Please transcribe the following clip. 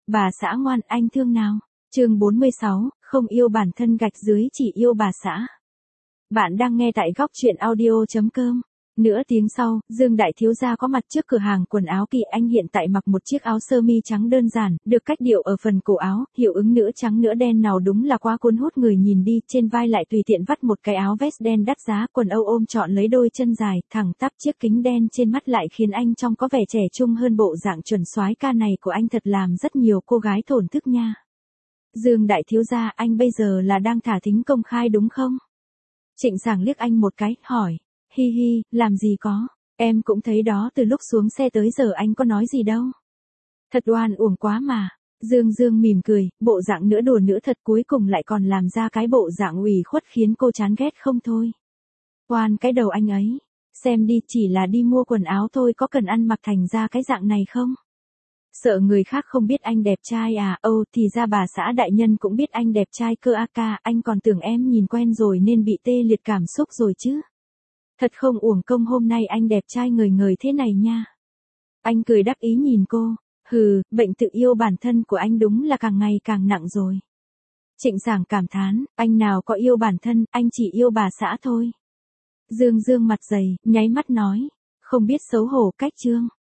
Bà xã ngoan, anh thương nào. Chương 46, không yêu bản thân gạch dưới chỉ yêu bà xã. Bạn đang nghe tại góc truyện audio.com. Nửa tiếng sau, Dương đại thiếu gia có mặt trước cửa hàng quần áo Kỳ Anh hiện tại mặc một chiếc áo sơ mi trắng đơn giản, được cách điệu ở phần cổ áo, hiệu ứng nửa trắng nửa đen nào đúng là quá cuốn hút người nhìn đi, trên vai lại tùy tiện vắt một cái áo vest đen đắt giá, quần âu ôm trọn lấy đôi chân dài, thẳng tắp chiếc kính đen trên mắt lại khiến anh trông có vẻ trẻ trung hơn bộ dạng chuẩn soái ca này của anh thật làm rất nhiều cô gái thổn thức nha. Dương đại thiếu gia, anh bây giờ là đang thả thính công khai đúng không? Trịnh Sảng liếc anh một cái, hỏi. Hi hi, làm gì có, em cũng thấy đó từ lúc xuống xe tới giờ anh có nói gì đâu. Thật oan uổng quá mà. Dương mỉm cười, bộ dạng nửa đùa nửa thật cuối cùng lại còn làm ra cái bộ dạng ủy khuất khiến cô chán ghét không thôi. Oan cái đầu anh ấy, xem đi chỉ là đi mua quần áo thôi có cần ăn mặc thành ra cái dạng này không? Sợ người khác không biết anh đẹp trai à, thì ra bà xã đại nhân cũng biết anh đẹp trai cơ a ca, anh còn tưởng em nhìn quen rồi nên bị tê liệt cảm xúc rồi chứ. Thật không uổng công hôm nay anh đẹp trai ngời ngời thế này nha. Anh cười đắc ý nhìn cô, bệnh tự yêu bản thân của anh đúng là càng ngày càng nặng rồi. Trịnh Sảng cảm thán, anh nào có yêu bản thân, anh chỉ yêu bà xã thôi. Dương mặt dày, nháy mắt nói, không biết xấu hổ cách trương.